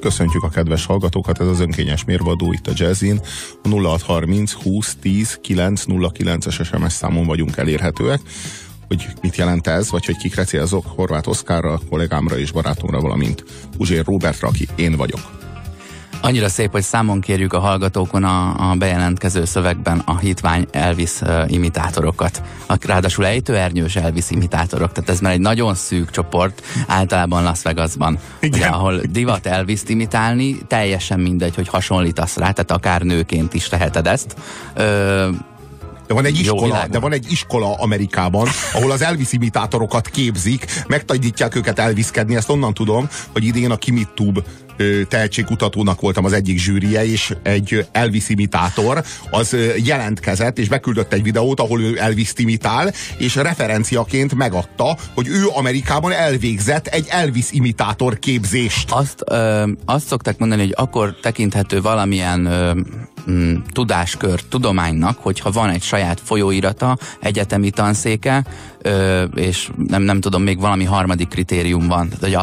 Köszöntjük a kedves hallgatókat, ez az önkényes mérvadó itt a Jazzin. A 0630 20 10 909-es SMS számon vagyunk elérhetőek. Hogy mit jelent ez, vagy hogy kikre célzok, Horváth Oszkárra, kollégámra és barátomra, valamint Puzsér Róbertra, aki én vagyok. Annyira szép, hogy számon kérjük a hallgatókon a bejelentkező szövegben a hitvány Elvis imitátorokat. Ráadásul ejtőernyős Elvis imitátorok, tehát ez már egy nagyon szűk csoport, általában Las Vegasban, ugye, ahol divat Elvist imitálni, teljesen mindegy, hogy hasonlítasz rá, tehát akár nőként is teheted ezt. De van egy iskola Amerikában, ahol az Elvis imitátorokat képzik, megtanítják őket elviszkedni, ezt onnan tudom, hogy idén a KimitTube tehetségkutatónak voltam az egyik zsűrije, és egy Elvis imitátor az jelentkezett, és beküldött egy videót, ahol ő Elvis imitál, és referenciaként megadta, hogy ő Amerikában elvégzett egy Elvis imitátor képzést. Azt szokták mondani, hogy akkor tekinthető valamilyen tudáskör tudománynak, hogyha van egy saját folyóirata, egyetemi tanszéke, és nem tudom, még valami harmadik kritérium van. Hogy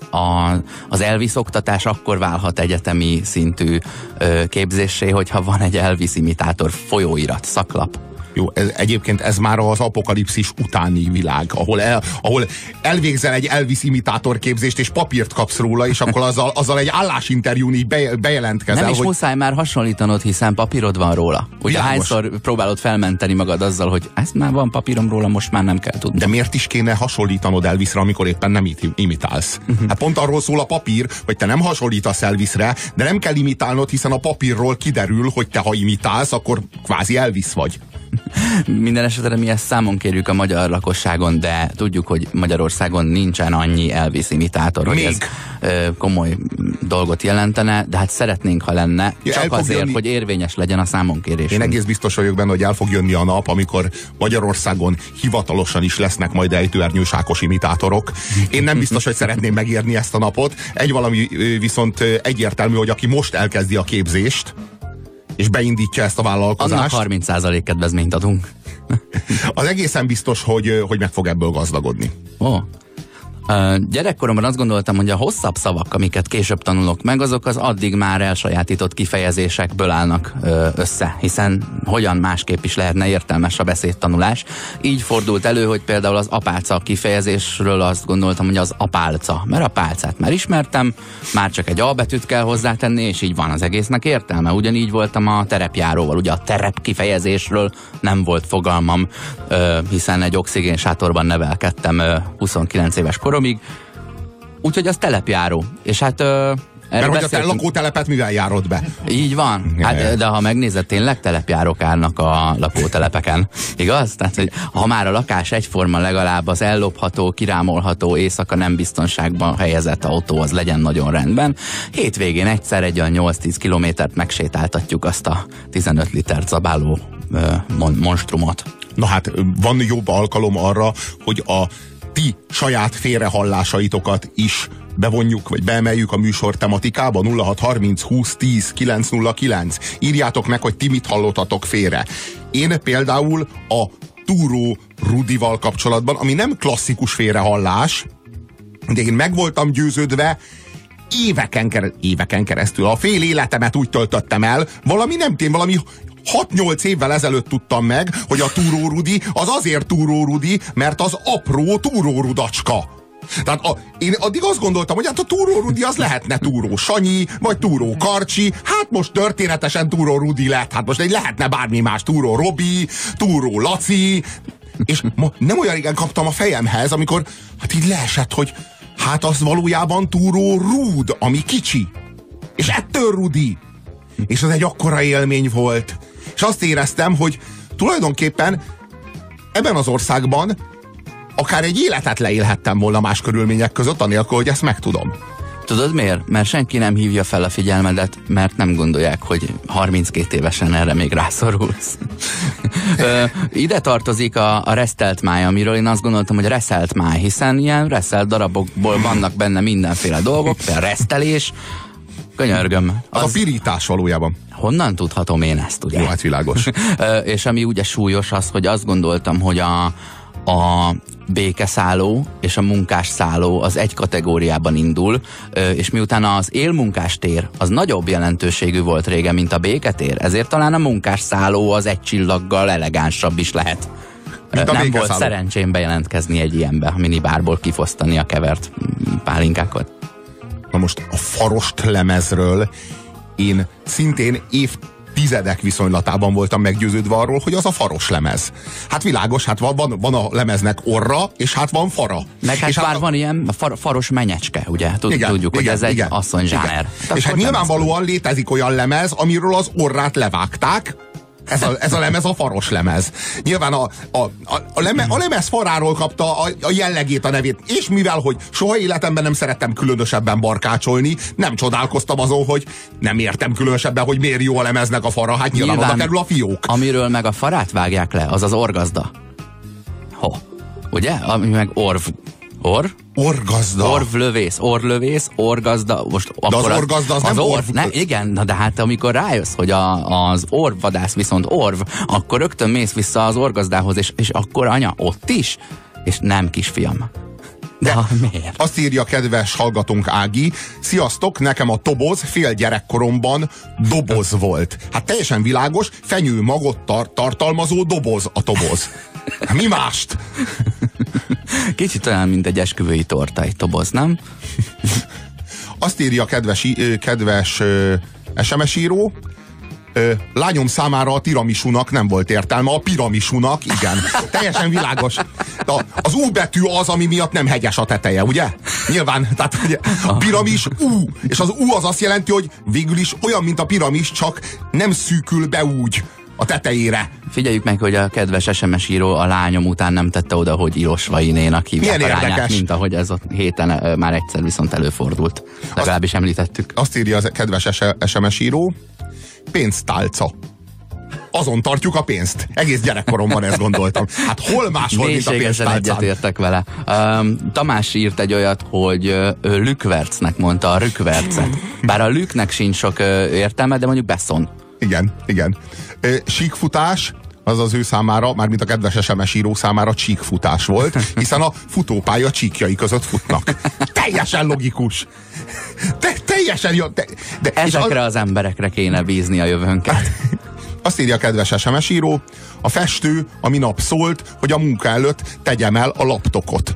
az Elvis oktatás akkor válhat egyetemi szintű képzéssé, hogyha van egy Elvis imitátor folyóirat, szaklap. Jó, egyébként ez már az apokalipszis utáni világ, ahol elvégzel egy Elvis imitátor képzést, és papírt kapsz róla, és akkor azzal egy állásinterjún így bejelentkezel. Nem is muszáj már hasonlítanod, hiszen papírod van róla. Ugye hányszor próbálod felmenteni magad azzal, hogy ezt már van papírom róla, most már nem kell tudni. De miért is kéne hasonlítanod Elvisre, amikor éppen nem imitálsz? Hát pont arról szól a papír, hogy te nem hasonlítasz Elvisre, de nem kell imitálnod, hiszen a papírról kiderül, hogy te ha imitálsz, akkor kvázi Elvis vagy. Minden esetre mi ezt számon kérjük a magyar lakosságon, de tudjuk, hogy Magyarországon nincsen annyi Elvis imitátor, hogy ez komoly dolgot jelentene, de hát szeretnénk, ha lenne, csak azért, hogy érvényes legyen a számonkérés. Én egész biztos vagyok benne, hogy el fog jönni a nap, amikor Magyarországon hivatalosan is lesznek majd ejtőernyős Ákos imitátorok. Én nem biztos, hogy szeretném megírni ezt a napot. Egy valami viszont egyértelmű, hogy aki most elkezdi a képzést, és beindítja ezt a vállalkozást, annak 30% kedvezményt adunk. Az egészen biztos, hogy meg fog ebből gazdagodni. Gyerekkoromban azt gondoltam, hogy a hosszabb szavak, amiket később tanulok meg, azok az addig már elsajátított kifejezésekből állnak össze, hiszen hogyan másképp is lehetne értelmes a beszédtanulás. Így fordult elő, hogy például az apáca kifejezésről azt gondoltam, hogy az apálca, mert a pálcát már ismertem, már csak egy A betűt kell hozzátenni, és így van az egésznek értelme. Ugyanígy voltam a terepjáróval, ugye a terep kifejezésről nem volt fogalmam, hiszen egy oxigénsátorban nevelkedtem 29 éves koromig, úgyhogy az telepjáró. És hát mert hogy a lakótelepet mivel járod be? Így van. Hát, de ha megnézed, tényleg telepjárók állnak a lakótelepeken. Igaz? Tehát, hogy ha már a lakás egyforma, legalább az ellopható, kirámolható, éjszaka nem biztonságban helyezett autó az legyen nagyon rendben. Hétvégén egyszer egy olyan 8-10 kilométert megsétáltatjuk azt a 15 litert zabáló monstrumot. Na hát, van jobb alkalom arra, hogy a ti saját félrehallásaitokat is bevonjuk, vagy beemeljük a műsor tematikába. 0630 20 10 909. Írjátok meg, hogy ti mit hallottatok félre. Én például a Túró Rudival kapcsolatban, ami nem klasszikus félrehallás, de én meg voltam győződve éveken keresztül. A fél életemet úgy töltöttem el, valami 6-8 évvel ezelőtt tudtam meg, hogy a Túró Rudi az azért Túró Rudi, mert az apró Túró Rudacska. Tehát én addig azt gondoltam, hogy hát a Túró Rudi az lehetne Túró Sanyi, vagy Túró Karcsi, hát most történetesen Túró Rudi lett, hát most lehetne bármi más, Túró Robi, Túró Laci, és nem olyan régen kaptam a fejemhez, amikor hát így leesett, hogy hát az valójában Túró Rúd, ami kicsi, és ettől Rudi. És az egy akkora élmény volt. És azt éreztem, hogy tulajdonképpen ebben az országban akár egy életet leélhettem volna más körülmények között, anélkül, hogy ezt megtudom. Tudod miért? Mert senki nem hívja fel a figyelmedet, mert nem gondolják, hogy 32 évesen erre még rászorulsz. Ide tartozik a resztelt máj, amiről én azt gondoltam, hogy reszelt máj, hiszen ilyen reszelt darabokból vannak benne mindenféle dolgok, például resztelés. Könyörgöm. Az a pirítás valójában. Honnan tudhatom én ezt, ugye? Jó, hát világos. És ami ugye súlyos az, hogy azt gondoltam, hogy a békeszálló és a munkásszálló az egy kategóriában indul, és miután az élmunkástér az nagyobb jelentőségű volt régen, mint a béketér, ezért talán a munkásszálló az egy csillaggal elegánsabb is lehet. Nem volt szerencsém bejelentkezni egy ilyenbe, a minibárból kifosztani a kevert pálinkákat. Na most a Farost lemezről én szintén évtizedek viszonylatában voltam meggyőződve arról, hogy az a faros lemez. Hát világos, hát van a lemeznek orra, és hát van fara. Meg hát bár van ilyen faros menyecske, ugye? Tudjuk, hogy ez egy asszonyzsáner. És hát nyilvánvalóan létezik olyan lemez, amiről az orrát levágták. Ez a lemez a faros lemez. Nyilván a lemez faráról kapta a jellegét, a nevét, és mivel, hogy soha életemben nem szerettem különösebben barkácsolni, nem csodálkoztam azon, hogy nem értem különösebben, hogy miért jó a lemeznek a fara, hát nyilván oda kerül a fiók. Amiről meg a farát vágják le, az az orgazda. Ugye? Ami meg Orgazda. Orlövész, orgazda. Most de az orgazda az nem orv. Igen, de hát amikor rájössz, hogy az orvvadász viszont orv, akkor rögtön mész vissza az orgazdához, és akkor anya ott is? És nem, kisfiam. De miért? Azt írja kedves hallgatónk Ági, sziasztok, nekem a toboz fél gyerekkoromban doboz volt. Hát teljesen világos, fenyőmagot tartalmazó doboz a toboz. Mi mást? Kicsit olyan, mint egy esküvői torta, egy toboz, nem? Azt írja kedves SMS író, lányom számára a tiramisunak nem volt értelme, a piramisunak, igen. Teljesen világos. Az U betű az, ami miatt nem hegyes a teteje, ugye? Nyilván, tehát ugye, a piramis U, és az U az azt jelenti, hogy végül is olyan, mint a piramis, csak nem szűkül be úgy a tetejére. Figyeljük meg, hogy a kedves SMS író a lányom után nem tette oda, hogy Ilosvainénak hívják a lányát, mint ahogy ez a héten már egyszer viszont előfordult. Legalábbis említettük. Azt írja az kedves SMS író, pénztálca. Azon tartjuk a pénzt. Egész gyerekkoromban ezt gondoltam. Hát hol máshol, mint a pénztálcán. Egyetértek vele. Tamás írt egy olyat, hogy lükvercnek mondta a rükvercet. Bár a lüknek sincs sok értelme, de mondjuk beszon. Igen. Síkfutás, az az ő számára, mármint a kedves SMS író számára csíkfutás volt, hiszen a futópálya csíkjai között futnak. Teljesen logikus. Teljesen jó. De ezekre az emberekre kéne bízni a jövőnket. Azt írja a kedves SMS író, a festő a minap szólt, hogy a munka előtt tegyem el a laptokot.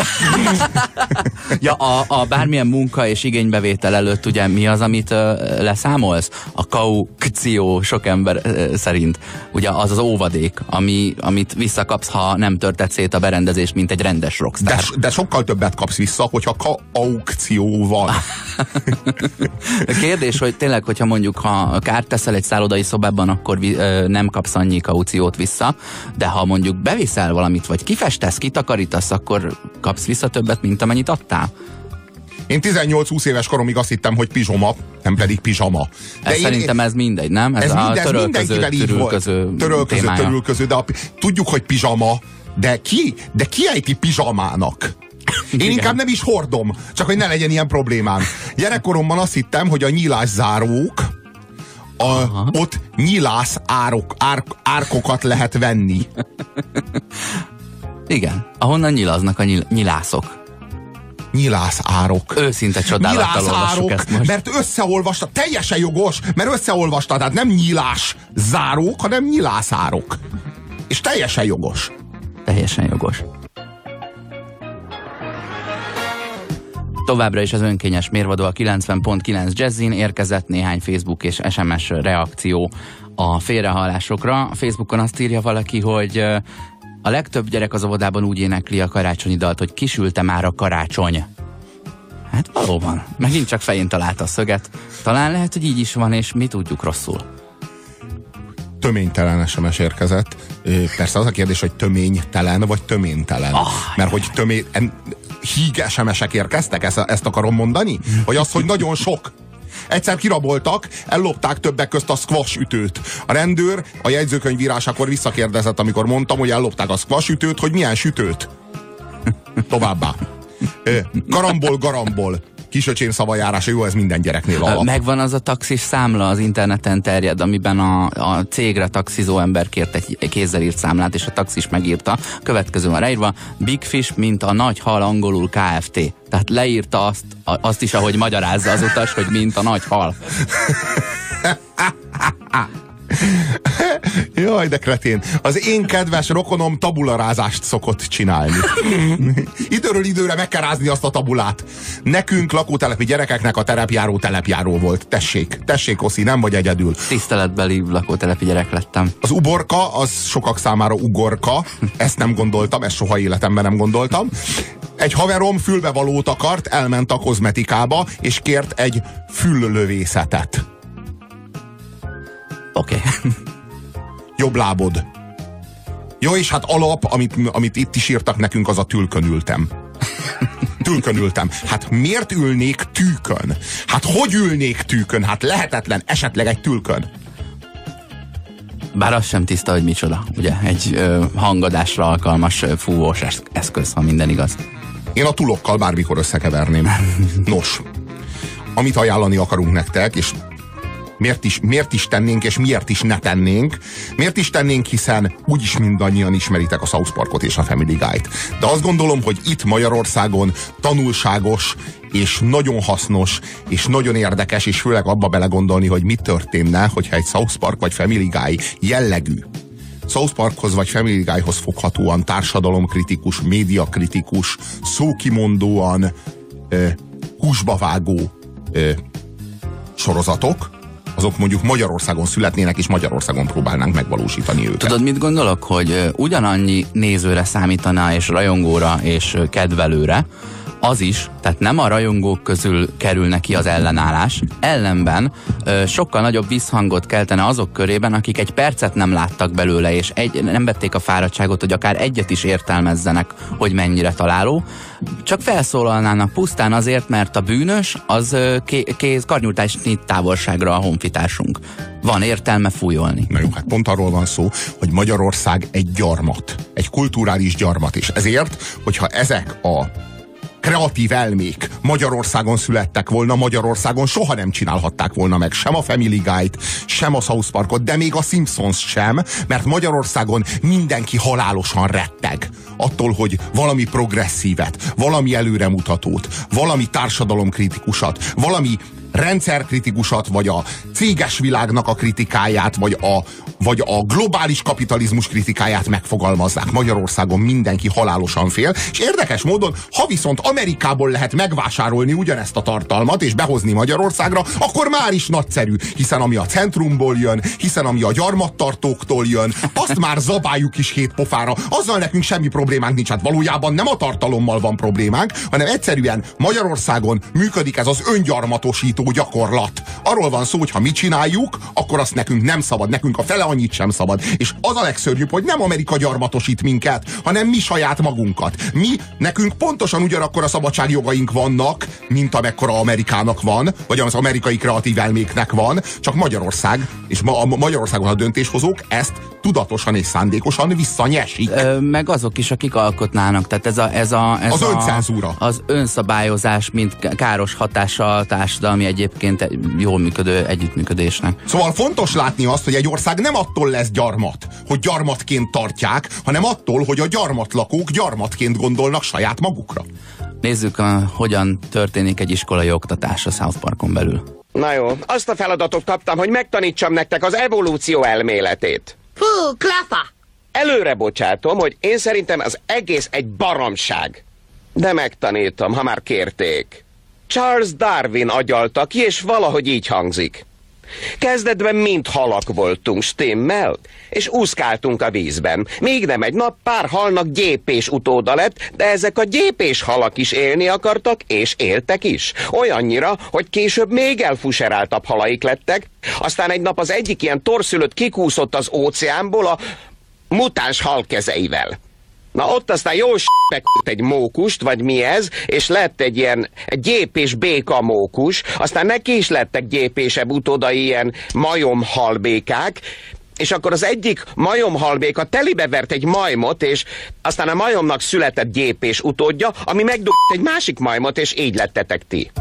Ja, a bármilyen munka és igénybevétel előtt ugye mi az, amit leszámolsz? A kaukció sok ember szerint. Ugye az az óvadék, amit visszakapsz, ha nem törted szét a berendezést, mint egy rendes rockstar. De sokkal többet kapsz vissza, hogyha aukció van. A kérdés, hogy tényleg, hogyha mondjuk ha kárt teszel egy szállodai szobában, akkor nem kapsz annyi kauciót vissza, de ha mondjuk beviszel valamit, vagy kifestesz, kitakarítasz, akkor kapsz vissza többet, mint amennyit adtál? Én 18-20 éves koromig azt hittem, hogy pizsoma, nem pedig pizsama. De szerintem ez mindegy, nem? Ez a törölköző, de tudjuk, hogy pizsama, de ki ejti pizsamának? Én inkább nem is hordom, csak hogy ne legyen ilyen problémám. Gyerekkoromban azt hittem, hogy a nyílászárók, ott nyilász árkokat lehet venni. Igen, ahonnan nyilaznak a nyilászok. Nyilászárok. Őszinte csodálattal olvassuk ezt most. Mert összeolvasta, teljesen jogos, mert összeolvasta, tehát nem nyilás zárók, hanem nyilászárok. És teljesen jogos. Teljesen jogos. Továbbra is az önkényes mérvadó a 90.9 Jazzin, érkezett néhány Facebook és SMS reakció a félrehallásokra. A Facebookon azt írja valaki, hogy a legtöbb gyerek az óvodában úgy énekli a karácsonyi dalt, hogy kisülte már a karácsony. Hát valóban. Megint csak fején találta a szöget. Talán lehet, hogy így is van, és mi tudjuk rosszul. Töménytelen SMS érkezett. Persze az a kérdés, hogy töménytelen vagy töménytelen. Mert hogy híg SMS-ek érkeztek, ezt akarom mondani? Vagy az, hogy nagyon sok? Egyszer kiraboltak, ellopták többek közt a squash ütőt. A rendőr a jegyzőkönyvírásakor visszakérdezett, amikor mondtam, hogy ellopták a squash ütőt, hogy milyen sütőt. Továbbá. Garambol. kisöcsém szavajárása, jó, ez minden gyereknél alap. Megvan az a taxis számla, az interneten terjed, amiben a cégre taxizó ember kért egy kézzel írt számlát, és a taxis megírta. Következő van ráírva: Big Fish, mint a nagy hal, angolul Kft. Tehát leírta azt is, ahogy magyarázza az utas, hogy mint a nagy hal. Jaj, de kretén. Az én kedves rokonom tabularázást szokott csinálni. Időről időre meg kell rázni azt a tabulát. Nekünk, lakótelepi gyerekeknek a terepjáró volt. Tessék, Oszi, nem vagy egyedül. Tiszteletbeli lakótelepi gyerek lettem. Az uborka, az sokak számára ugorka. Ezt nem gondoltam, ezt soha életemben nem gondoltam. Egy haverom fülbevalót akart, elment a kozmetikába, és kért egy füllövészetet. Oké. Jobb lábod. Jó, és hát alap, amit itt is írtak nekünk, az a tülkön ültem. Tülkön ültem. Hát miért ülnék tűkön? Hát hogy ülnék tűkön? Hát lehetetlen, esetleg egy tülkön. Bár az sem tiszta, hogy micsoda. Ugye, egy hangadásra alkalmas fúvós eszköz, ha minden igaz. Én a tulokkal bármikor összekeverném. Nos, amit ajánlani akarunk nektek, és miért is tennénk, és miért is ne tennénk? Miért is tennénk, hiszen úgyis mindannyian ismeritek a South Parkot és a Family Guy-t. De azt gondolom, hogy itt Magyarországon tanulságos, és nagyon hasznos, és nagyon érdekes, és főleg abba belegondolni, hogy mi történne, hogyha egy South Park vagy Family Guy jellegű South Parkhoz vagy Family Guyhoz foghatóan társadalomkritikus, médiakritikus, szókimondóan húsba vágó sorozatok, azok mondjuk Magyarországon születnének, és Magyarországon próbálnánk megvalósítani őket. Tudod, mit gondolok? Hogy ugyanannyi nézőre számítana, és rajongóra, és kedvelőre, az is, tehát nem a rajongók közül kerülne ki az ellenállás, ellenben sokkal nagyobb visszhangot keltene azok körében, akik egy percet nem láttak belőle, és nem vették a fáradtságot, hogy akár egyet is értelmezzenek, hogy mennyire találó, csak felszólalnának pusztán azért, mert a bűnös az karnyújtásnyi távolságra a honfitársunk. Van értelme fújolni. Na jó, hát pont arról van szó, hogy Magyarország egy gyarmat, egy kulturális gyarmat, és ezért, hogyha ezek a kreatív elmék Magyarországon születtek volna, Magyarországon soha nem csinálhatták volna meg sem a Family Guy-t, sem a South Parkot, de még a Simpsons sem, mert Magyarországon mindenki halálosan retteg attól, hogy valami progresszívet, valami előremutatót, valami társadalomkritikusat, valami rendszerkritikusat, vagy a céges világnak a kritikáját, vagy a globális kapitalizmus kritikáját megfogalmazzák. Magyarországon mindenki halálosan fél, és érdekes módon, ha viszont Amerikából lehet megvásárolni ugyanezt a tartalmat, és behozni Magyarországra, akkor már is nagyszerű, hiszen ami a centrumból jön, hiszen ami a gyarmattartóktól jön, azt már zabáljuk is hét pofára, azzal nekünk semmi problémánk nincs. Hát valójában nem a tartalommal van problémánk, hanem egyszerűen Magyarországon működik ez az öngyarmatosító gyakorlat. Arról van szó, hogy ha mi csináljuk, akkor azt nekünk nem szabad, nekünk a fele annyit sem szabad. És az a legszörnyűbb, hogy nem Amerika gyarmatosít minket, hanem mi saját magunkat. Nekünk pontosan ugyanakkor a szabadságjogaink vannak, mint amekkora Amerikának van, vagy az amerikai kreatív elméknek van, csak Magyarország, és Magyarországon a döntéshozók ezt tudatosan és szándékosan visszanyesik. Meg azok is, akik alkotnának. Tehát ez az öncenzúra. Az önszabályozás, mint káros hatása a társadalmi egyébként jól működő együttműködésnek. Szóval fontos látni azt, hogy egy ország nem attól lesz gyarmat, hogy gyarmatként tartják, hanem attól, hogy a gyarmatlakók gyarmatként gondolnak saját magukra. Nézzük, hogyan történik egy iskolai oktatás a South Parkon belül. Na jó, azt a feladatot kaptam, hogy megtanítsam nektek az evolúció elméletét. Fú, klafa! Előre bocsátom, hogy én szerintem az egész egy baromság. De megtanítom, ha már kérték. Charles Darwin agyalta ki, és valahogy így hangzik. Kezdetben mind halak voltunk, stimmel? És úszkáltunk a vízben. Míg nem egy nap pár halnak gyépés utóda lett, de ezek a gyépés halak is élni akartak, és éltek is. Olyannyira, hogy később még elfuseráltabb halaik lettek, aztán egy nap az egyik ilyen torszülött kikúszott az óceánból a mutáns hal kezeivel. Na ott aztán jól s***ekt egy mókust, vagy mi ez, és lett egy ilyen gyépés béka mókus, aztán neki is lettek gyépésebb utódai ilyen majom halbékák, és akkor az egyik majomhalméka telibe vert egy majmot, és aztán a majomnak született gyépés utódja, ami megdugott egy másik majmot, és így lettetek ti.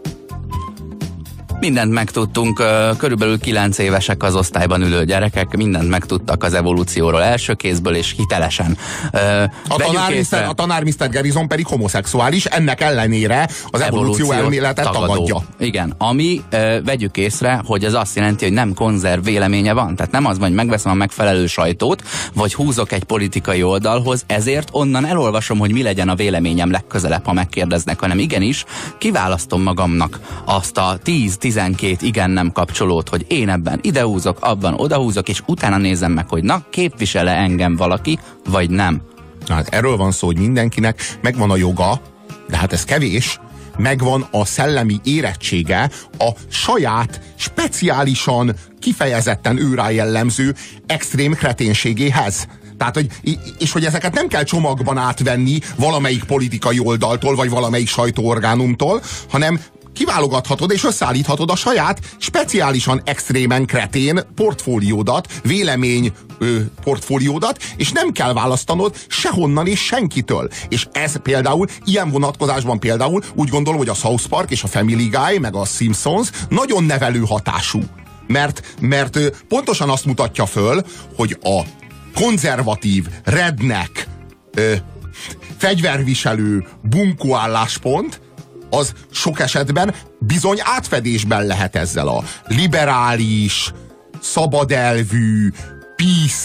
Mindent megtudtunk, körülbelül 9 évesek az osztályban ülő gyerekek, mindent megtudtak az evolúcióról első kézből és hitelesen. A tanár Mr. Garrison pedig homoszexuális, ennek ellenére az evolúció elméletet tagadja. Igen, ami vegyük észre, hogy ez azt jelenti, hogy nem konzerv véleménye van. Tehát nem az, hogy megveszem a megfelelő sajtót, vagy húzok egy politikai oldalhoz, ezért onnan elolvasom, hogy mi legyen a véleményem legközelebb, ha megkérdeznek, hanem igenis kiválasztom magamnak azt a 10-12 igen-nem kapcsolót, hogy én ebben idehúzok, abban odahúzok, és utána nézem meg, hogy na, képvisel-e engem valaki, vagy nem. Hát erről van szó, hogy mindenkinek megvan a joga, de hát ez kevés, megvan a szellemi érettsége a saját, speciálisan, kifejezetten őrá jellemző extrém kreténségéhez. Tehát, és hogy ezeket nem kell csomagban átvenni valamelyik politikai oldaltól, vagy valamelyik sajtóorgánumtól, hanem kiválogathatod és összeállíthatod a saját, speciálisan extrémen kretén portfóliódat, vélemény portfóliódat, és nem kell választanod sehonnan és senkitől. És ez például, ilyen vonatkozásban például úgy gondolom, hogy a South Park és a Family Guy, meg a Simpsons nagyon nevelő hatású. Mert pontosan azt mutatja föl, hogy a konzervatív, redneck, fegyverviselő, bunkó álláspont az sok esetben bizony átfedésben lehet ezzel a liberális, szabadelvű, PC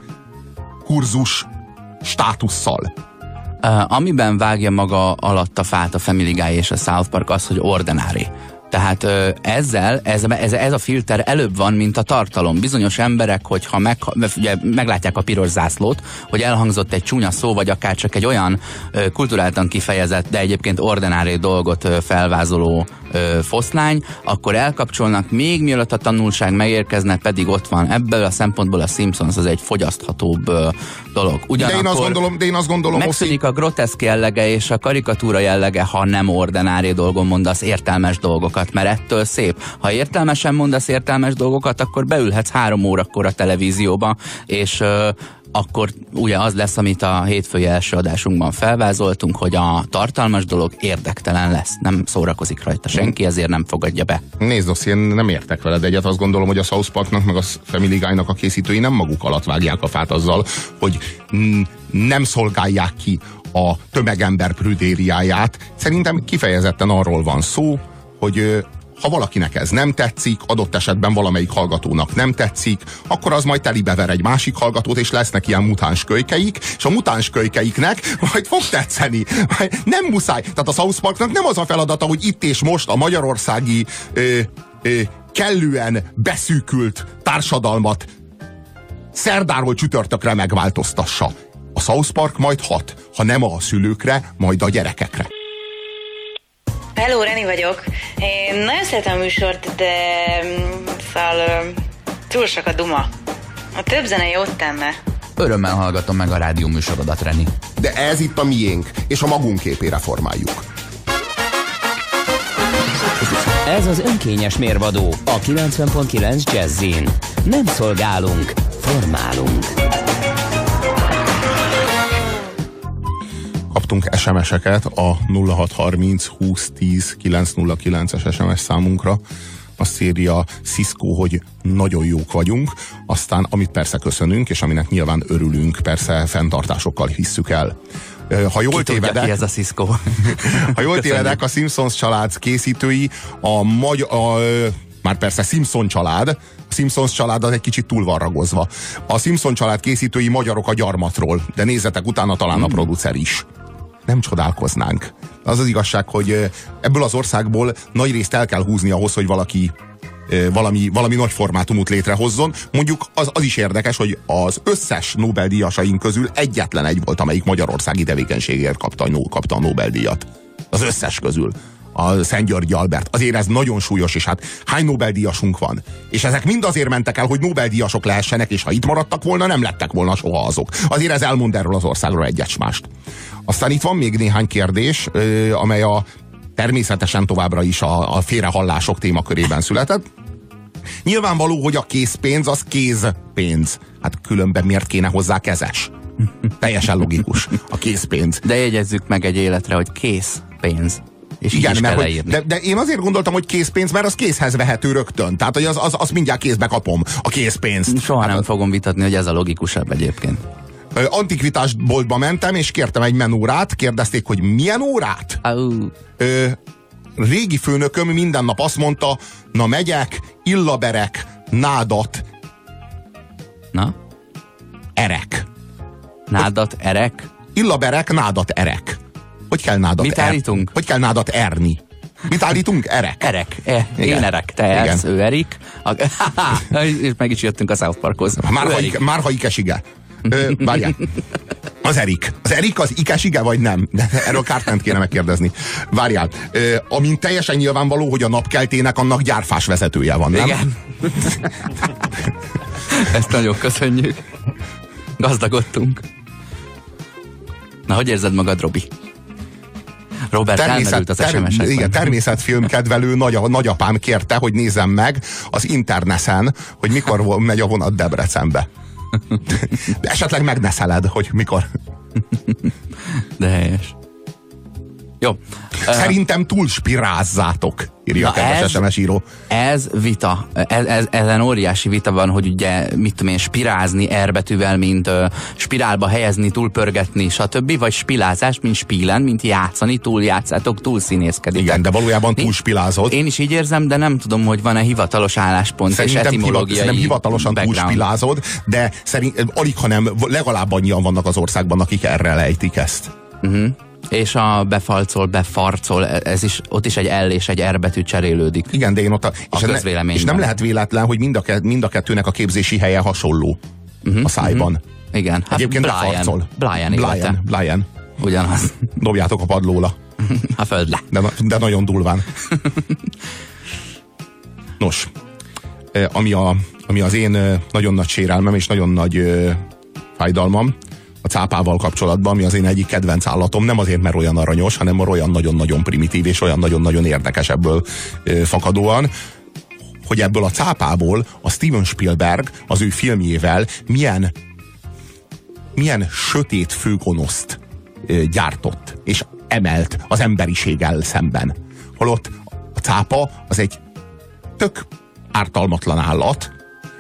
kurzus státusszal. Amiben vágja maga alatt a fát a Family Guy és a South Park az, hogy ordinári. Tehát ez a filter előbb van, mint a tartalom. Bizonyos emberek, hogyha ugye meglátják a piros zászlót, hogy elhangzott egy csúnya szó, vagy akár csak egy olyan kulturáltan kifejezett, de egyébként ordinári dolgot felvázoló foszlány, akkor elkapcsolnak, még mielőtt a tanulság megérkezne, pedig ott van. Ebből a szempontból a Simpsons az egy fogyaszthatóbb dolog. Ugyanakkor de én azt gondolom megszűnik a groteszk jellege és a karikatúra jellege, ha nem ordinári dolgon mondasz értelmes dolgokat, mert ettől szép. Ha értelmesen mondasz értelmes dolgokat, akkor beülhetsz 3 órakor a televízióba, és akkor ugye az lesz, amit a hétfői első adásunkban felvázoltunk, hogy a tartalmas dolog érdektelen lesz. Nem szórakozik rajta senki, ezért nem fogadja be. Nézd, azt én nem értek veled egyet. Azt gondolom, hogy a South Parknak meg a Family Guy-nak a készítői nem maguk alatt vágják a fát azzal, hogy nem szolgálják ki a tömegember prüdériáját. Szerintem kifejezetten arról van szó, hogy ha valakinek ez nem tetszik, adott esetben valamelyik hallgatónak nem tetszik, akkor az majd telibever egy másik hallgatót, és lesznek ilyen mutáns kölykeik, és a mutáns kölykeiknek majd fog tetszeni. Nem muszáj. Tehát a South Parknak nem az a feladata, hogy itt és most a magyarországi kellően beszűkült társadalmat szerdáról csütörtökre megváltoztassa. A South Park majd hat, ha nem a szülőkre, majd a gyerekekre. Hello, Reni vagyok. Én nagyon szeretem a műsort, de szóval túl sok a duma. A több zene jót tenne. Örömmel hallgatom meg a rádió műsorodat, Reni. De ez itt a miénk, és a magunk képére formáljuk. Ez az önkényes mérvadó a 90.9 Jazzin. Nem szolgálunk, formálunk. Kaptunk SMS-eket a 0630 2010 909-es SMS számunkra. Azt írja Cisco, hogy nagyon jók vagyunk, aztán amit persze köszönünk, és aminek nyilván örülünk, persze fenntartásokkal hisszük el. Ha jól tévedek, ki ez a Cisco? Ha jól tévedek, a Simpsons család készítői már persze Simpson család, a Simpsons család az egy kicsit túl van ragozva. A Simpson család készítői magyarok a gyarmatról, de nézzetek utána, talán a producer is. Nem csodálkoznánk. Az az igazság, hogy ebből az országból nagy részt el kell húzni ahhoz, hogy valaki valami nagy formátumot létrehozzon. Mondjuk az is érdekes, hogy az összes Nobel-díjasaink közül egyetlen egy volt, amelyik magyarországi tevékenységért kapta a Nobel-díjat. Az összes közül. A Szent Györgyi Albert. Azért ez nagyon súlyos, és hát hány Nobel-díjasunk van? És ezek mind azért mentek el, hogy Nobel-díjasok lehessenek, és ha itt maradtak volna, nem lettek volna soha azok. Azért ez elmond erről az országról egyet-mást. Aztán itt van még néhány kérdés, amely természetesen továbbra is a félrehallások témakörében született. Nyilvánvaló, hogy a készpénz az kézpénz. Hát különben miért kéne hozzá kezes? Teljesen logikus. A készpénz. De jegyezzük meg egy életre, hogy készpénz. És igen, de én azért gondoltam, hogy készpénz, mert az kézhez vehető rögtön. Tehát, hogy az mindjárt kézbe kapom, a készpénzt. Soha nem fogom vitatni, hogy ez a logikusabb egyébként. Antikvitásboltba mentem, és kértem egy menórát, kérdezték, hogy milyen órát? Régi főnököm minden nap azt mondta, na megyek, illaberek, nádat, na? erek. Nádat, erek? Illaberek, nádat, erek. Hogy kell nádat mit állítunk? Hogy kell nádat erni? Mit állítunk? Erek. Erek. Én erek, te ersz, ő erik. És meg is jöttünk a South Parkhoz. Már ha ikesige. Várjál. Az Erik. Az Erik az ikesige, vagy nem? De erről Kártent kéne megkérdezni. Várjál. Amint teljesen nyilvánvaló, hogy a napkeltének annak gyárfás vezetője van, nem? Igen. Ezt nagyon köszönjük. Gazdagodtunk. Na, hogy érzed magad, Robi? Robert elmerült az SMS-ekben. Igen, természetfilm kedvelő nagyapám kérte, hogy nézzem meg az interneten, hogy mikor megy a vonat Debrecenbe. De esetleg megneszeled, hogy mikor. De helyes. Jó. Szerintem túlspirázzátok, írja a kedves SMS író. Ez vita. Ezen óriási vita van, hogy ugye, mit tudom én, spirázni erbetűvel, mint spirálba helyezni, túlpörgetni, stb. Vagy spilázás, mint spílen, mint játszani, túljátszátok, túlszínészkedik. Igen, de valójában túlspilázod. Én is így érzem, de nem tudom, hogy van-e hivatalos álláspont szerintem és etimológiai szerintem hivatalosan túlspilázod, de alig, hanem legalább annyian vannak az országban, akik erre lejtik ezt. És a befalcol, befarcol, ott is egy L és egy R betű cserélődik. Igen, de én ott és nem lehet véletlen, hogy mind a kettőnek a képzési helye hasonló a szájban. Igen, hát egyébként befarcol. Brian. Ugyanaz. Dobjátok a padlóra. A földre. De nagyon durván. Nos, ami az én nagyon nagy sérelmem és nagyon nagy fájdalmam, a cápával kapcsolatban, ami az én egyik kedvenc állatom, nem azért, mert olyan aranyos, hanem mert olyan nagyon-nagyon primitív, és olyan nagyon-nagyon érdekes ebből fakadóan, hogy ebből a cápából a Steven Spielberg az ő filmjével milyen sötét főgonoszt gyártott, és emelt az emberiséggel szemben. Holott a cápa az egy tök ártalmatlan állat.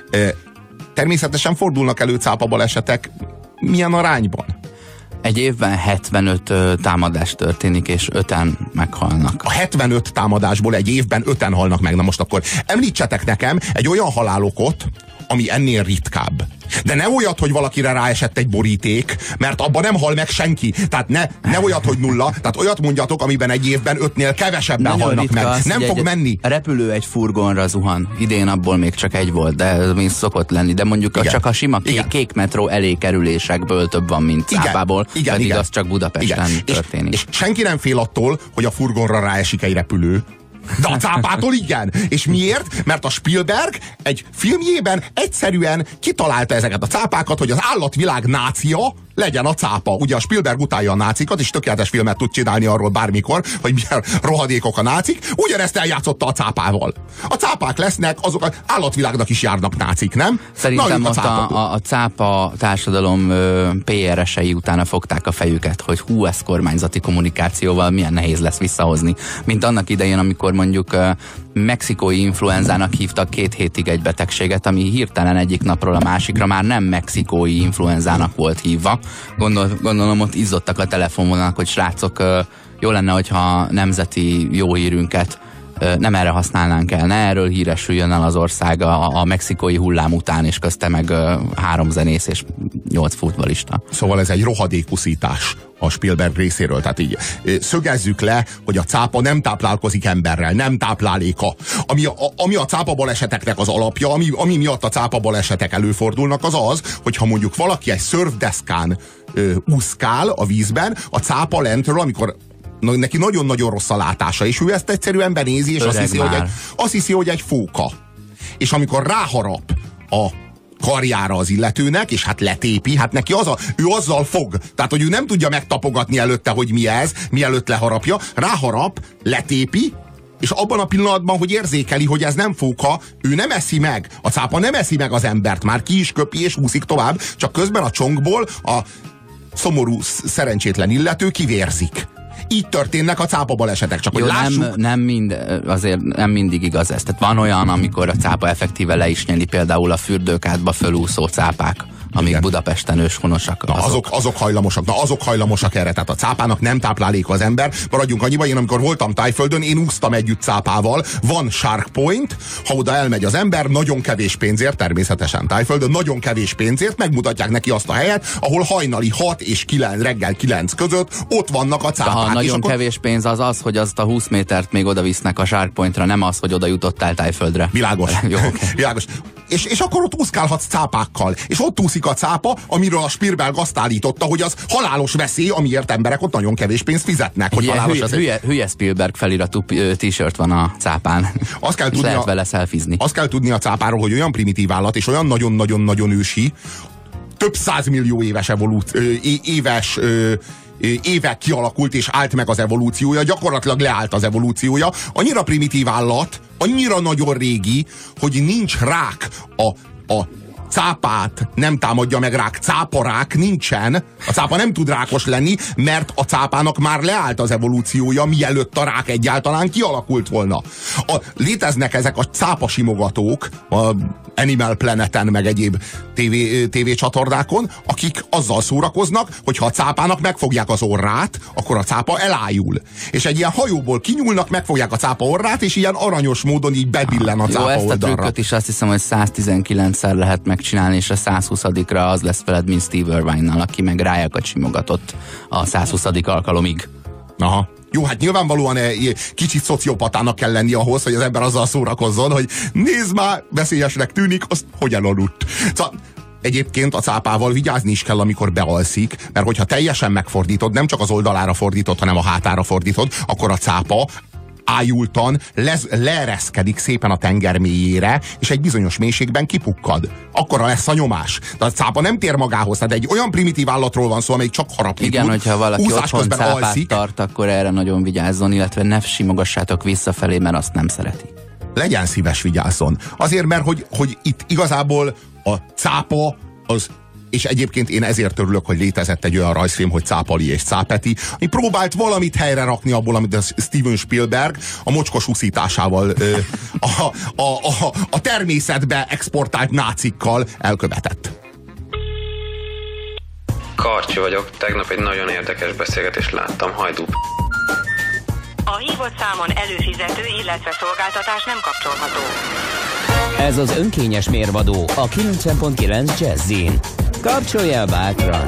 Természetesen fordulnak elő cápa balesetek. Milyen arányban? Egy évben 75 támadás történik, és 5-en meghalnak. A 75 támadásból egy évben 5-en halnak meg. Na most akkor említsetek nekem egy olyan halálokot, ami ennél ritkább. De ne olyat, hogy valakire ráesett egy boríték, mert abban nem hal meg senki. Tehát ne olyat, hogy 0, tehát olyat mondjatok, amiben egy évben 5-nél kevesebben nagyon halnak meg. Az, nem fog menni. A repülő egy furgonra zuhan. Idén abból még csak egy volt, de ez még szokott lenni. De mondjuk csak a sima kék metró elé kerülésekből több van, mint cápából. Pedig az csak Budapesten történik. És senki nem fél attól, hogy a furgonra ráesik egy repülő. De a cápától igen. És miért? Mert a Spielberg egy filmjében egyszerűen kitalálta ezeket a cápákat, hogy az állatvilág nácia legyen a cápa. Ugye a Spielberg utálja a nácikat, és tökéletes filmet tud csinálni arról bármikor, hogy milyen rohadékok a nácik. Ugyanezt eljátszotta a cápával. A cápák lesznek, azok az állatvilágnak is járnak nácik, nem? Szerintem most a cápa társadalom PR-esei utána fogták a fejüket, hogy ez kormányzati kommunikációval milyen nehéz lesz visszahozni. Mint annak idején, amikor mondjuk mexikói influenzának hívtak 2 hétig egy betegséget, ami hirtelen egyik napról a másikra már nem mexikói influenzának volt hívva. Gondolom ott izzottak a telefonvonalak, hogy srácok, jó lenne, hogyha nemzeti jó hírünket nem erre használnánk el, ne erről híresüljön el az ország a mexikói hullám után, és közte meg 3 zenész és 8 futballista. Szóval ez egy rohadékuszítás a Spielberg részéről. Tehát így szögezzük le, hogy a cápa nem táplálkozik emberrel, nem tápláléka. Ami a cápa baleseteknek az alapja, ami miatt a cápa balesetek előfordulnak, az, hogyha mondjuk valaki egy szörfdeszkán úszkál a vízben, a cápa lentről, amikor neki nagyon-nagyon rossz a látása, és ő ezt egyszerűen benézi, és azt hiszi, hogy egy fóka. És amikor ráharap a karjára az illetőnek, és hát letépi, hát neki ő azzal fog. Tehát, hogy ő nem tudja megtapogatni előtte, hogy mi ez, mielőtt leharapja, ráharap, letépi, és abban a pillanatban, hogy érzékeli, hogy ez nem fóka, ő nem eszi meg. A cápa nem eszi meg az embert, már ki is köpi és úszik tovább, csak közben a csonkból a szomorú, szerencsétlen illető kivérzik. Így történnek a cápa balesetek, csak jó, hogy lássuk. Azért nem mindig igaz ez. Tehát van olyan, amikor a cápa effektíve le is nyeli, például a fürdőkádba fölúszó cápák, amik igen. Budapesten őshonosak. Azok hajlamosak erre. Tehát a cápának nem tápláléka az ember. Maradjunk annyiba, én amikor voltam Tájföldön, én úsztam együtt cápával. Van Shark Point, ha oda elmegy az ember, nagyon kevés pénzért, természetesen Tájföldön, nagyon kevés pénzért megmutatják neki azt a helyet, ahol hajnali 6 és 9, reggel 9 között ott vannak a cápák. Ha nagyon kevés pénz az, hogy azt a 20 métert még oda visznek a Shark Pointra, nem az, hogy oda jutottál Tájföldre. Világos. Jó, okay. Világos. És akkor ott úszkálhatsz cápákkal. És ott úszik a cápa, amiről a Spielberg azt állította, hogy az halálos veszély, amiért emberek ott nagyon kevés pénzt fizetnek. Hogy hülye Spielberg feliratú t-shirt van a cápán. Azt kell tudni, lehet vele szelfizni. Azt kell tudni a cápáról, hogy olyan primitív állat, és olyan nagyon-nagyon-nagyon ősi, több 100 millió éves évek kialakult és állt meg az evolúciója, gyakorlatilag leállt az evolúciója. Annyira primitív állat, annyira nagyon régi, hogy nincs rák a cápát nem támadja meg rák, cáparák nincsen, a cápa nem tud rákos lenni, mert a cápának már leállt az evolúciója, mielőtt a rák egyáltalán kialakult volna. Léteznek ezek a cápasimogatók, a Animal Planeten, meg egyéb TV csatornákon, akik azzal szórakoznak, hogy ha a cápának megfogják az orrát, akkor a cápa elájul. És egy ilyen hajóból kinyúlnak, megfogják a cápa orrát, és ilyen aranyos módon így bebillen a cápa oldalra. Ezt a trükköt is azt hiszem, hogy 119-szer lehet megcsinálni, és a 120-ra az lesz veled, mint Steve Irwine-nal, aki meg rájakat simogatott a 120. alkalomig. Aha. Jó, hát nyilvánvalóan kicsit szociopatának kell lenni ahhoz, hogy az ember azzal szórakozzon, hogy nézd már, veszélyesnek tűnik, azt hogyan aludt. Szóval egyébként a cápával vigyázni is kell, amikor bealszik, mert hogyha teljesen megfordítod, nem csak az oldalára fordítod, hanem a hátára fordítod, akkor a cápa ájultan leereszkedik szépen a tenger mélyére, és egy bizonyos mélységben kipukkad. Akkora lesz a nyomás. De a cápa nem tér magához, tehát egy olyan primitív állatról van szó, amelyik csak harapni tud. Igen, hogyha valaki otthon cápát tart, akkor erre nagyon vigyázzon, illetve ne simogassátok visszafelé, mert azt nem szereti. Legyen szíves, vigyázzon. Azért, mert hogy itt igazából a cápa az. És egyébként én ezért örülök, hogy létezett egy olyan rajzfilm, hogy Cápali és Cápeti, ami próbált valamit helyre rakni abból, amit a Steven Spielberg a mocskos úszításával a természetbe exportált nácikkal elkövetett. Karcsi vagyok, tegnap egy nagyon érdekes beszélgetést láttam, Hajdú. A hívott számon előfizető, illetve szolgáltatás nem kapcsolható. Ez az önkényes mérvadó a 90.9 Jazzin. Kapcsolja bátran!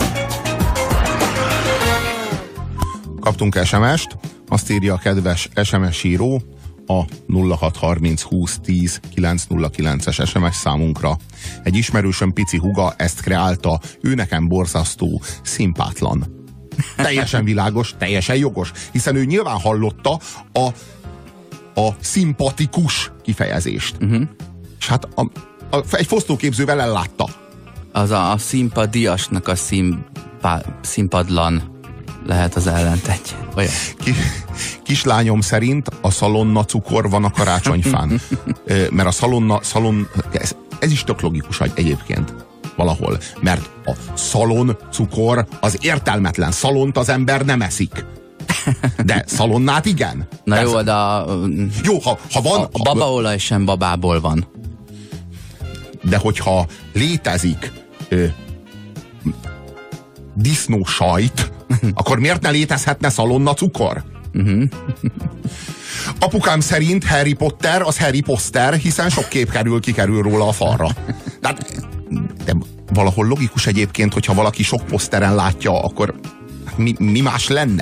Kaptunk SMS-t, azt írja a kedves SMS író a 0630 20 10 909-es SMS számunkra. Egy ismerősöm pici huga ezt kreálta, ő nekem borzasztó, szimpátlan. Teljesen világos, teljesen jogos, hiszen ő nyilván hallotta a szimpatikus kifejezést. És hát egy fosztóképzővel ellátta. Az a szimpadiasnak a színpadlan lehet az ellentétje. Kislányom szerint a szalonna cukor van a karácsonyfán. Mert a szalon ez is tök logikus egyébként valahol. Mert a szalon cukor az értelmetlen. Szalont az ember nem eszik. De szalonnát igen. Na persze. Jó, de jó, ha van... A babaolaj sem babából van. De hogyha létezik disznó sajt, akkor miért ne létezhetne szalonna cukor? Apukám szerint Harry Potter az Harry Poster, hiszen sok kép kikerül róla a falra. De valahol logikus egyébként, hogyha valaki sok poszteren látja, akkor mi más lenne?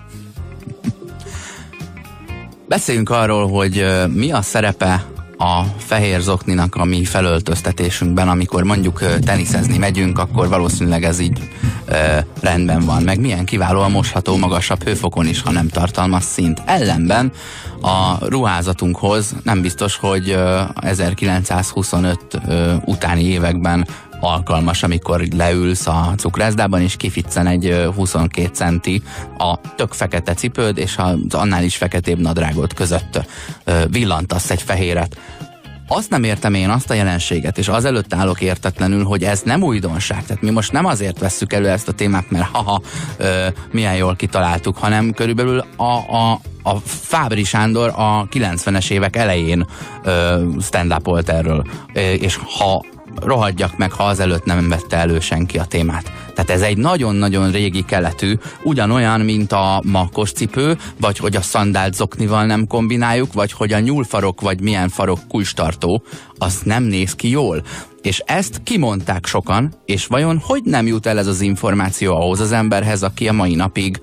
Beszéljünk arról, hogy mi a szerepe a fehér zokninak a mi felöltöztetésünkben, amikor mondjuk teniszezni megyünk, akkor valószínűleg ez így rendben van. Meg milyen kiválóan mosható magasabb hőfokon is, ha nem tartalmaz színt. Ellenben a ruházatunkhoz nem biztos, hogy 1925 utáni években alkalmas, amikor leülsz a cukrászdában, és kificcen egy 22 centi a tök fekete cipőd, és az annál is feketébb nadrágod között villantasz egy fehéret. Azt nem értem én, azt a jelenséget, és azelőtt állok értetlenül, hogy ez nem újdonság. Tehát mi most nem azért vesszük elő ezt a témát, mert milyen jól kitaláltuk, hanem körülbelül a Fábry Sándor a 90-es évek elején stand-upolt erről. És ha rohadjak meg, ha azelőtt nem vette elő senki a témát. Tehát ez egy nagyon-nagyon régi keletű, ugyanolyan, mint a makkos cipő, vagy hogy a szandált zoknival nem kombináljuk, vagy hogy a nyúlfarok, vagy milyen farok kulcstartó, az nem néz ki jól. És ezt kimondták sokan, és vajon hogy nem jut el ez az információ ahhoz az emberhez, aki a mai napig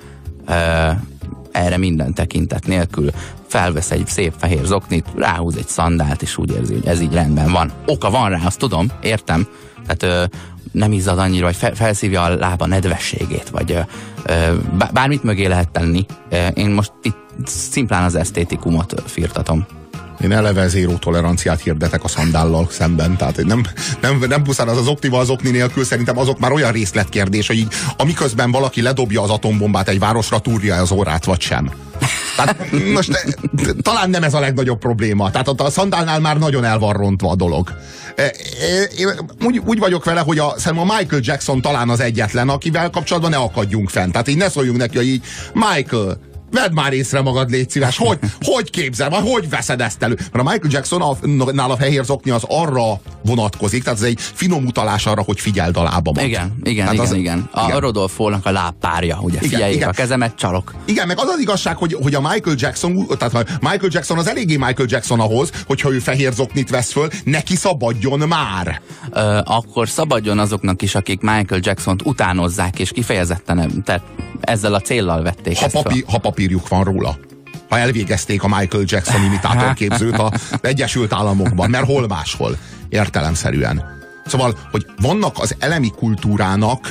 erre minden tekintet nélkül felvesz egy szép fehér zoknit, ráhúz egy szandált, és úgy érzi, hogy ez így rendben van. Oka van rá, azt tudom, értem. Tehát nem izzad annyira, vagy felszívja a lába nedvességét, vagy bármit mögé lehet tenni. Én most itt szimplán az esztétikumot firtatom. Én eleve zéró toleranciát hirdetek a szandállal szemben, tehát nem pusztán az oknival, az okni nélkül, szerintem azok már olyan részletkérdés, hogy így, amiközben valaki ledobja az atombombát egy városra, túrja az órát, vagy sem. Tehát most talán nem ez a legnagyobb probléma. Tehát a szandálnál már nagyon el van rontva a dolog. Én úgy vagyok vele, hogy szerintem a Michael Jackson talán az egyetlen, akivel kapcsolatban ne akadjunk fenn. Tehát így ne szóljunk neki, hogy így Michael, vedd már észre magad, légy szíves. Hogy képzel, vagy hogy veszed ezt elő? Mert a Michael Jackson-nál a fehér zokni az arra vonatkozik, tehát ez egy finom utalás arra, hogy figyeld a lábamat. Igen. A Rodolfónak a lábpárja, ugye, figyeljék a kezemet, csalok. Igen, meg az az igazság, hogy a Michael Jackson, tehát Michael Jackson az eléggé Michael Jackson ahhoz, hogyha ő fehér zoknit vesz föl, neki szabadjon már. Akkor szabadjon azoknak is, akik Michael Jacksont utánozzák, és kifejezetten, tehát ezzel a céllal vették ha papírjuk van róla. Ha elvégezték a Michael Jackson imitátorképzőt az Egyesült Államokban, mert hol máshol, értelemszerűen. Szóval, hogy vannak az elemi kultúrának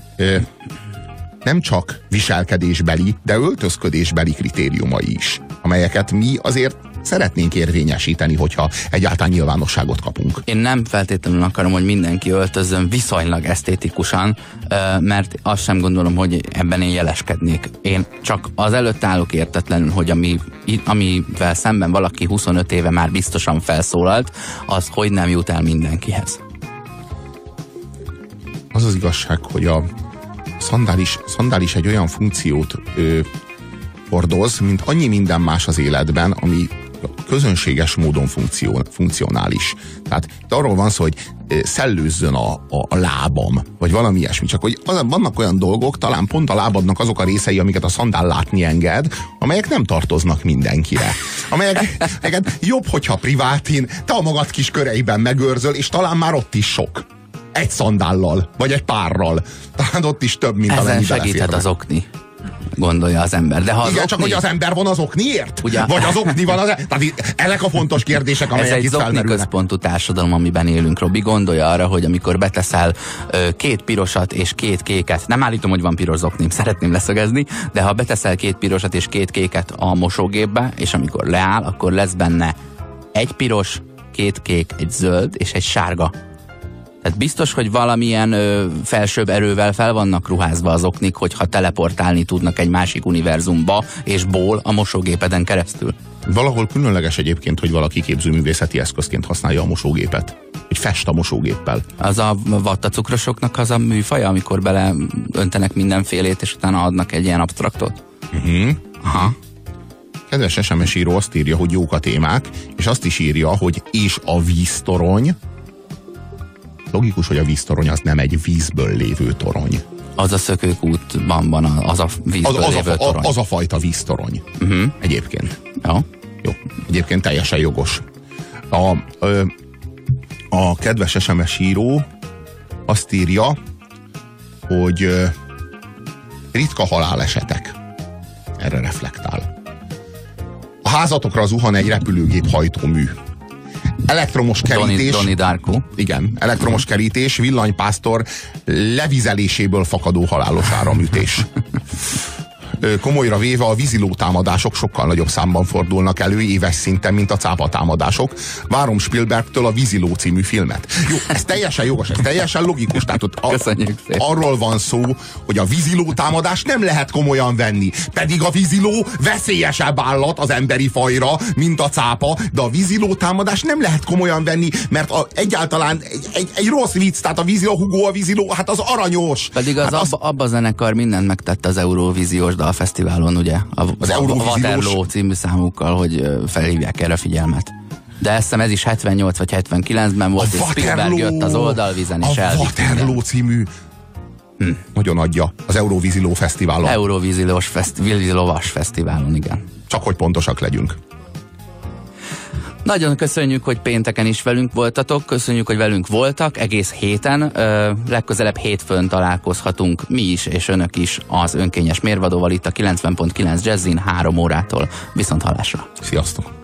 nem csak viselkedésbeli, de öltözködésbeli kritériumai is, amelyeket mi azért szeretnénk érvényesíteni, hogyha egyáltalán nyilvánosságot kapunk. Én nem feltétlenül akarom, hogy mindenki öltözzön viszonylag esztétikusan, mert azt sem gondolom, hogy ebben én jeleskednék. Én csak az előtt állok értetlenül, hogy amivel szemben valaki 25 éve már biztosan felszólalt, az hogy nem jut el mindenkihez. Az az igazság, hogy a szandál is egy olyan funkciót hordoz, mint annyi minden más az életben, ami közönséges módon funkcionális. Tehát itt arról van szó, hogy szellőzzön a lábam, vagy valami ilyesmi. Csak hogy vannak olyan dolgok, talán pont a lábadnak azok a részei, amiket a szandál látni enged, amelyek nem tartoznak mindenkire. Amelyeket jobb, hogyha privátin, te a magad kis köreiben megőrzöl, és talán már ott is sok. Egy szandállal, vagy egy párral. Talán ott is több, mint amennyi beleférnek. Ezen segíthet az okni, gondolja az ember. De ha igen, csak hogy az ember van az okniért? Ugye? Vagy az okni van az... Tehát ezek a fontos kérdések, amelyek itt felmerülnek. Ez egy központú társadalom, amiben élünk, Robi. Gondolja arra, hogy amikor beteszel 2 pirosat és 2 kéket, nem állítom, hogy van piros zoknim, szeretném leszögezni, de ha beteszel 2 pirosat és 2 kéket a mosógépbe, és amikor leáll, akkor lesz benne 1 piros, 2 kék, egy zöld és egy sárga. Tehát biztos, hogy valamilyen felsőbb erővel fel vannak ruházva az oknik, hogyha teleportálni tudnak egy másik univerzumba, és ból a mosógépeden keresztül. Valahol különleges egyébként, hogy valaki képzőművészeti eszközként használja a mosógépet. Hogy fest a mosógéppel. Az a vattacukrosoknak az a műfaja, amikor bele öntenek mindenfélét, és utána adnak egy ilyen abstraktot? Aha. Kedves SMS író azt írja, hogy jók a témák, és azt is írja, hogy és a víztorony. Logikus, hogy a víztorony az nem egy vízből lévő torony. Az a Szökőkútban van az a vízből lévő torony. Az a fajta víztorony. Egyébként. Jó. Egyébként teljesen jogos. A kedves SMS író azt írja, hogy ritka halálesetek. Erre reflektál. A házatokra zuhan egy repülőgép hajtómű. Elektromos kerítés. Donnie Darko. Igen, elektromos kerítés, villanypásztor levizeléséből fakadó halálos áramütés. komolyra véve a vízilótámadások sokkal nagyobb számban fordulnak elő éves szinten, mint a cápatámadások. Várom Spielbergtől a Víziló című filmet. Jó, ez teljesen jogos, ez teljesen logikus. Tehát ott arról van szó, hogy a vízilótámadást nem lehet komolyan venni. Pedig a víziló veszélyesebb állat az emberi fajra, mint a cápa, de a vízilótámadást nem lehet komolyan venni, mert egyáltalán egy rossz vicc, tehát a víziló, Hugo a víziló, hát az aranyos. Pedig abba a zenekar mindent megtette az Eurovíziós Dalfesztiválon, ugye? Az Waterloo című számukkal, hogy felhívják erre figyelmet. De azt hiszem ez is 78 vagy 79-ben volt, és Spielberg jött az oldalvízen, és elvitt. A Waterloo című nagyon adja az Eurovíziló Fesztiválon. Eurovíziós Fesztiválon, igen. Csak hogy pontosak legyünk. Nagyon köszönjük, hogy pénteken is velünk voltatok, köszönjük, hogy velünk voltak egész héten, legközelebb hétfőn találkozhatunk mi is és önök is az önkényes mérvadóval itt a 90.9 Jazzin 3 órától. Viszont hallásra! Sziasztok!